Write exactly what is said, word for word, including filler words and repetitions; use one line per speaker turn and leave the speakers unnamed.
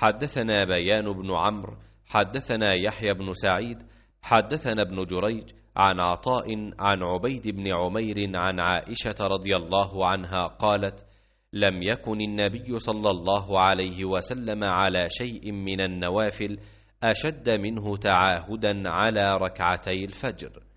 حدثنا بيان بن عمرو حدثنا يحيى بن سعيد حدثنا ابن جريج عن عطاء عن عبيد بن عمير عن عائشة رضي الله عنها قالت: لم يكن النبي صلى الله عليه وسلم على شيء من النوافل أشد منه تعاهدا على ركعتي الفجر.